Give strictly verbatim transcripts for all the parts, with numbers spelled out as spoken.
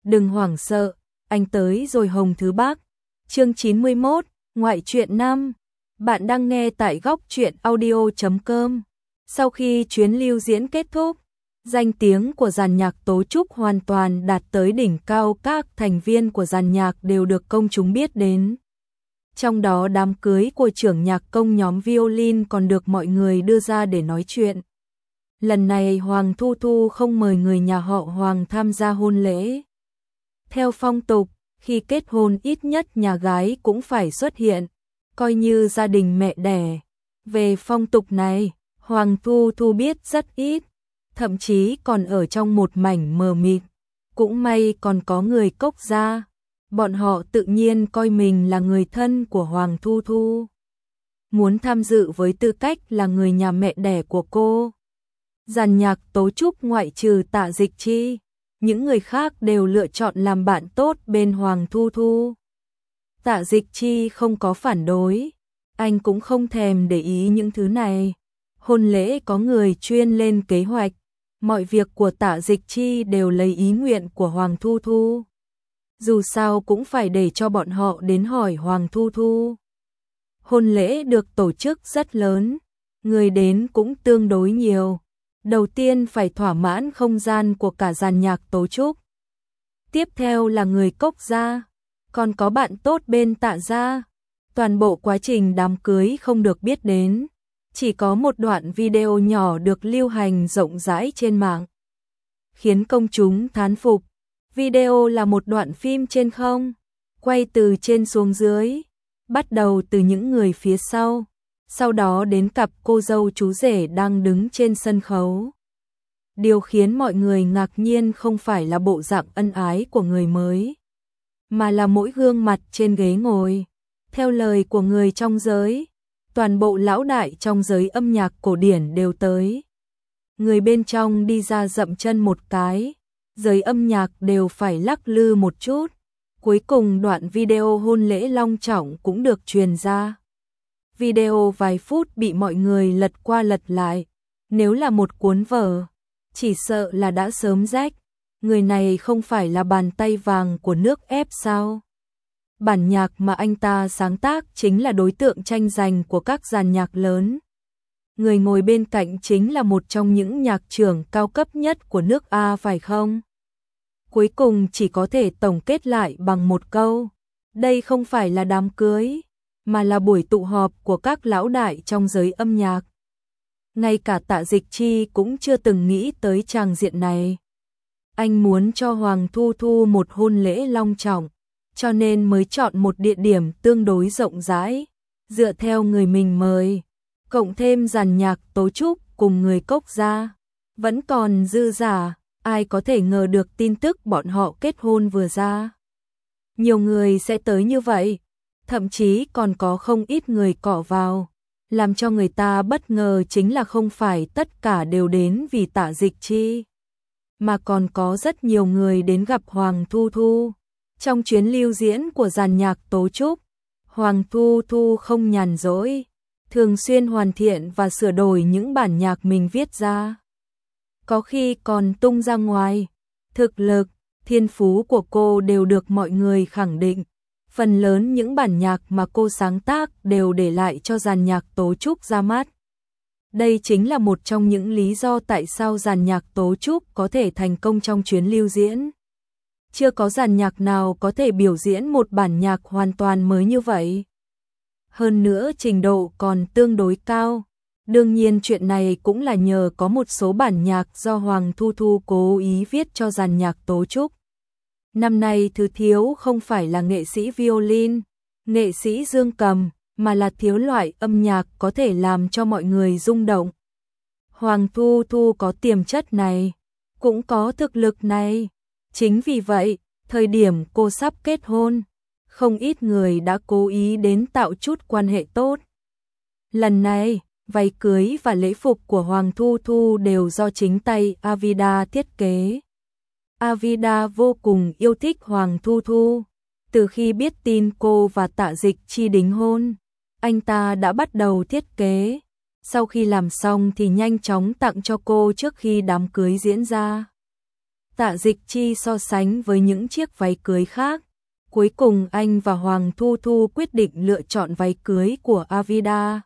đừng hoảng sợ, anh tới rồi Hồng Thứ Bác. Chương chín mươi mốt, ngoại truyện năm. Bạn đang nghe tại góc truyện audio chấm com. Sau khi chuyến lưu diễn kết thúc, danh tiếng của dàn nhạc Tố Trúc hoàn toàn đạt tới đỉnh cao, các thành viên của dàn nhạc đều được công chúng biết đến. Trong đó đám cưới của trưởng nhạc công nhóm violin còn được mọi người đưa ra để nói chuyện. Lần này Hoàng Thu Thu không mời người nhà họ Hoàng tham gia hôn lễ. Theo phong tục, khi kết hôn ít nhất nhà gái cũng phải xuất hiện, coi như gia đình mẹ đẻ. Về phong tục này, Hoàng Thu Thu biết rất ít, thậm chí còn ở trong một mảnh mờ mịt. Cũng may còn có người Cốc Gia, bọn họ tự nhiên coi mình là người thân của Hoàng Thu Thu, muốn tham dự với tư cách là người nhà mẹ đẻ của cô. Dàn nhạc Tố Trúc ngoại trừ Tạ Dịch Chi, những người khác đều lựa chọn làm bạn tốt bên Hoàng Thu Thu. Tạ Dịch Chi không có phản đối, anh cũng không thèm để ý những thứ này. Hôn lễ có người chuyên lên kế hoạch, mọi việc của Tạ Dịch Chi đều lấy ý nguyện của Hoàng Thu Thu. Dù sao cũng phải để cho bọn họ đến hỏi Hoàng Thu Thu. Hôn lễ được tổ chức rất lớn, người đến cũng tương đối nhiều. Đầu tiên phải thỏa mãn không gian của cả dàn nhạc Tố Trúc. Tiếp theo là người Cốc Gia, còn có bạn tốt bên Tạ Gia. Toàn bộ quá trình đám cưới không được biết đến, chỉ có một đoạn video nhỏ được lưu hành rộng rãi trên mạng, khiến công chúng thán phục. Video là một đoạn phim trên không, quay từ trên xuống dưới, bắt đầu từ những người phía sau, sau đó đến cặp cô dâu chú rể đang đứng trên sân khấu. Điều khiến mọi người ngạc nhiên không phải là bộ dạng ân ái của người mới, mà là mỗi gương mặt trên ghế ngồi. Theo lời của người trong giới, toàn bộ lão đại trong giới âm nhạc cổ điển đều tới. Người bên trong đi ra dậm chân một cái, giới âm nhạc đều phải lắc lư một chút. Cuối cùng đoạn video hôn lễ long trọng cũng được truyền ra. Video vài phút bị mọi người lật qua lật lại. Nếu là một cuốn vở, chỉ sợ là đã sớm rách. Người này không phải là bàn tay vàng của nước ép sao? Bản nhạc mà anh ta sáng tác chính là đối tượng tranh giành của các dàn nhạc lớn. Người ngồi bên cạnh chính là một trong những nhạc trưởng cao cấp nhất của nước A phải không? Cuối cùng chỉ có thể tổng kết lại bằng một câu. Đây không phải là đám cưới, mà là buổi tụ họp của các lão đại trong giới âm nhạc. Ngay cả Tạ Dịch Chi cũng chưa từng nghĩ tới tràng diện này. Anh muốn cho Hoàng Thu Thu một hôn lễ long trọng, cho nên mới chọn một địa điểm tương đối rộng rãi, dựa theo người mình mời, cộng thêm dàn nhạc Tố Trúc cùng người Cốc Gia. Vẫn còn dư giả, ai có thể ngờ được tin tức bọn họ kết hôn vừa ra. Nhiều người sẽ tới như vậy, thậm chí còn có không ít người cọ vào. Làm cho người ta bất ngờ chính là không phải tất cả đều đến vì Tạ Dịch Chi, mà còn có rất nhiều người đến gặp Hoàng Thu Thu. Trong chuyến lưu diễn của dàn nhạc Tố Trúc, Hoàng Thu Thu không nhàn rỗi, thường xuyên hoàn thiện và sửa đổi những bản nhạc mình viết ra. Có khi còn tung ra ngoài. Thực lực, thiên phú của cô đều được mọi người khẳng định. Phần lớn những bản nhạc mà cô sáng tác đều để lại cho dàn nhạc Tố Trúc ra mắt. Đây chính là một trong những lý do tại sao dàn nhạc Tố Trúc có thể thành công trong chuyến lưu diễn. Chưa có dàn nhạc nào có thể biểu diễn một bản nhạc hoàn toàn mới như vậy. Hơn nữa trình độ còn tương đối cao. Đương nhiên chuyện này cũng là nhờ có một số bản nhạc do Hoàng Thu Thu cố ý viết cho dàn nhạc Tố Trúc. Năm nay thứ thiếu không phải là nghệ sĩ violin, nghệ sĩ dương cầm, mà là thiếu loại âm nhạc có thể làm cho mọi người rung động. Hoàng Thu Thu có tiềm chất này, cũng có thực lực này. Chính vì vậy, thời điểm cô sắp kết hôn, không ít người đã cố ý đến tạo chút quan hệ tốt. Lần này, váy cưới và lễ phục của Hoàng Thu Thu đều do chính tay Avida thiết kế. Avida vô cùng yêu thích Hoàng Thu Thu. Từ khi biết tin cô và Tạ Dịch Chi đính hôn, anh ta đã bắt đầu thiết kế. Sau khi làm xong thì nhanh chóng tặng cho cô trước khi đám cưới diễn ra. Tạ Dịch Chi so sánh với những chiếc váy cưới khác. Cuối cùng anh và Hoàng Thu Thu quyết định lựa chọn váy cưới của Avida.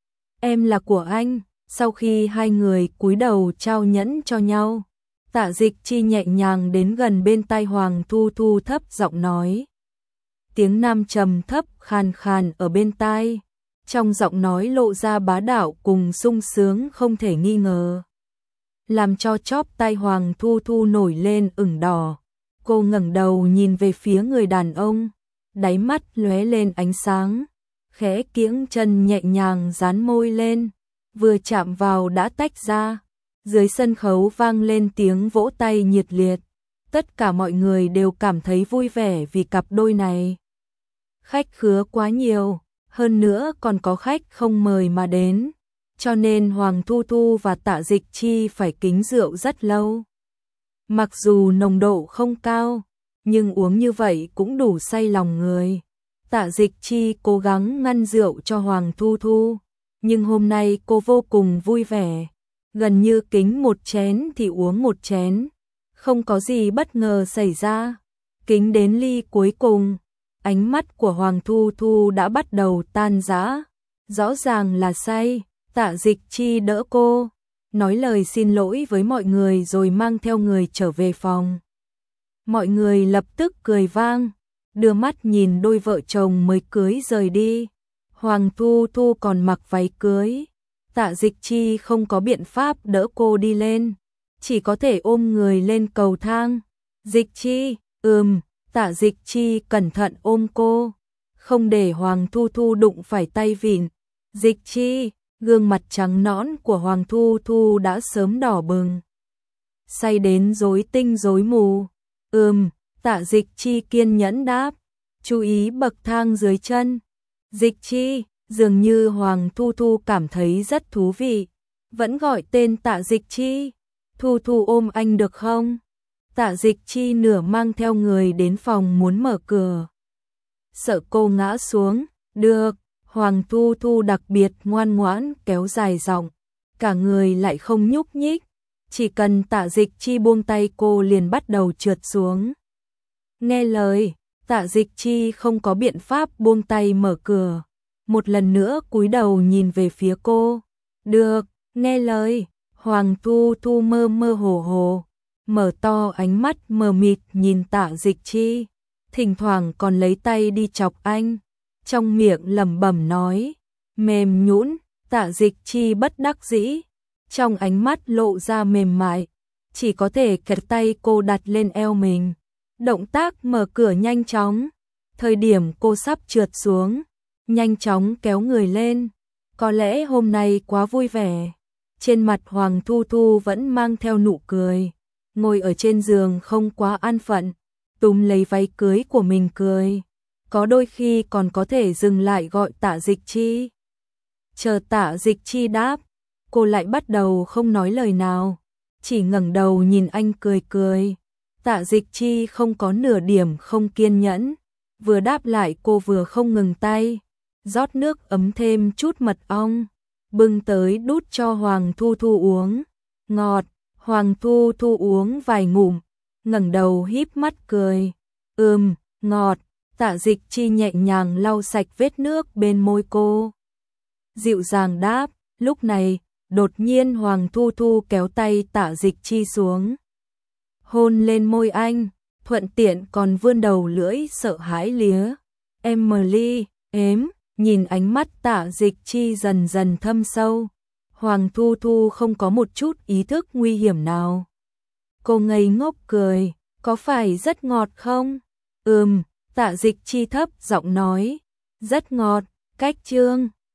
Em là của anh. Sau khi hai người cúi đầu trao nhẫn cho nhau, Tạ Dịch Chi nhẹ nhàng đến gần bên tai Hoàng Thu Thu thấp giọng nói. Tiếng nam trầm thấp khàn khàn ở bên tai, trong giọng nói lộ ra bá đạo cùng sung sướng không thể nghi ngờ, làm cho chóp tai Hoàng Thu Thu nổi lên ửng đỏ. Cô ngẩng đầu nhìn về phía người đàn ông, đáy mắt lóe lên ánh sáng, khẽ kiễng chân nhẹ nhàng dán môi lên, vừa chạm vào đã tách ra. Dưới sân khấu vang lên tiếng vỗ tay nhiệt liệt, tất cả mọi người đều cảm thấy vui vẻ vì cặp đôi này. Khách khứa quá nhiều, hơn nữa còn có khách không mời mà đến, cho nên Hoàng Thu Thu và Tạ Dịch Chi phải kính rượu rất lâu. Mặc dù nồng độ không cao, nhưng uống như vậy cũng đủ say lòng người. Tạ Dịch Chi cố gắng ngăn rượu cho Hoàng Thu Thu, nhưng hôm nay cô vô cùng vui vẻ, gần như kính một chén thì uống một chén, không có gì bất ngờ xảy ra. Kính đến ly cuối cùng, ánh mắt của Hoàng Thu Thu đã bắt đầu tan rã, rõ ràng là say. Tạ Dịch Chi đỡ cô, nói lời xin lỗi với mọi người rồi mang theo người trở về phòng. Mọi người lập tức cười vang, đưa mắt nhìn đôi vợ chồng mới cưới rời đi. Hoàng Thu Thu còn mặc váy cưới, Tạ Dịch Chi không có biện pháp đỡ cô đi lên, chỉ có thể ôm người lên cầu thang. Dịch Chi, ừm, Tạ Dịch Chi cẩn thận ôm cô, không để Hoàng Thu Thu đụng phải tay vịn. Dịch Chi, gương mặt trắng nõn của Hoàng Thu Thu đã sớm đỏ bừng, say đến rối tinh rối mù. Ừm, Tạ Dịch Chi kiên nhẫn đáp, chú ý bậc thang dưới chân. Dịch Chi, dường như Hoàng Thu Thu cảm thấy rất thú vị, vẫn gọi tên Tạ Dịch Chi. Thu Thu ôm anh được không? Tạ Dịch Chi nửa mang theo người đến phòng muốn mở cửa, sợ cô ngã xuống. Được. Hoàng Thu Thu đặc biệt ngoan ngoãn kéo dài giọng, cả người lại không nhúc nhích, chỉ cần Tạ Dịch Chi buông tay cô liền bắt đầu trượt xuống. Nghe lời, Tạ Dịch Chi không có biện pháp buông tay mở cửa, một lần nữa cúi đầu nhìn về phía cô. Được, nghe lời. Hoàng Thu Thu mơ mơ hồ hồ, mở to ánh mắt mờ mịt nhìn Tạ Dịch Chi, thỉnh thoảng còn lấy tay đi chọc anh, trong miệng lẩm bẩm nói, mềm nhũn. Tạ Dịch Chi bất đắc dĩ, trong ánh mắt lộ ra mềm mại, chỉ có thể kẹt tay cô đặt lên eo mình. Động tác mở cửa nhanh chóng, thời điểm cô sắp trượt xuống, nhanh chóng kéo người lên. Có lẽ hôm nay quá vui vẻ, trên mặt Hoàng Thu Thu vẫn mang theo nụ cười, ngồi ở trên giường không quá an phận, túm lấy váy cưới của mình cười. Có đôi khi còn có thể dừng lại gọi Tạ Dịch Chi. Chờ Tạ Dịch Chi đáp, cô lại bắt đầu không nói lời nào, chỉ ngẩng đầu nhìn anh cười cười. Tạ Dịch Chi không có nửa điểm không kiên nhẫn, vừa đáp lại cô vừa không ngừng tay, rót nước ấm thêm chút mật ong, bưng tới đút cho Hoàng Thu Thu uống. Ngọt. Hoàng Thu Thu uống vài ngụm, ngẩng đầu híp mắt cười. Ừm, ngọt. Tạ Dịch Chi nhẹ nhàng lau sạch vết nước bên môi cô, dịu dàng đáp. Lúc này, đột nhiên Hoàng Thu Thu kéo tay Tạ Dịch Chi xuống, hôn lên môi anh, thuận tiện còn vươn đầu lưỡi sợ hãi lía. Emily, ếm. Nhìn ánh mắt Tạ Dịch Chi dần dần thâm sâu, Hoàng Thu Thu không có một chút ý thức nguy hiểm nào. Cô ngây ngốc cười, có phải rất ngọt không? Ừm. Tạ Dịch Chi thấp giọng nói, rất ngọt. Cách chương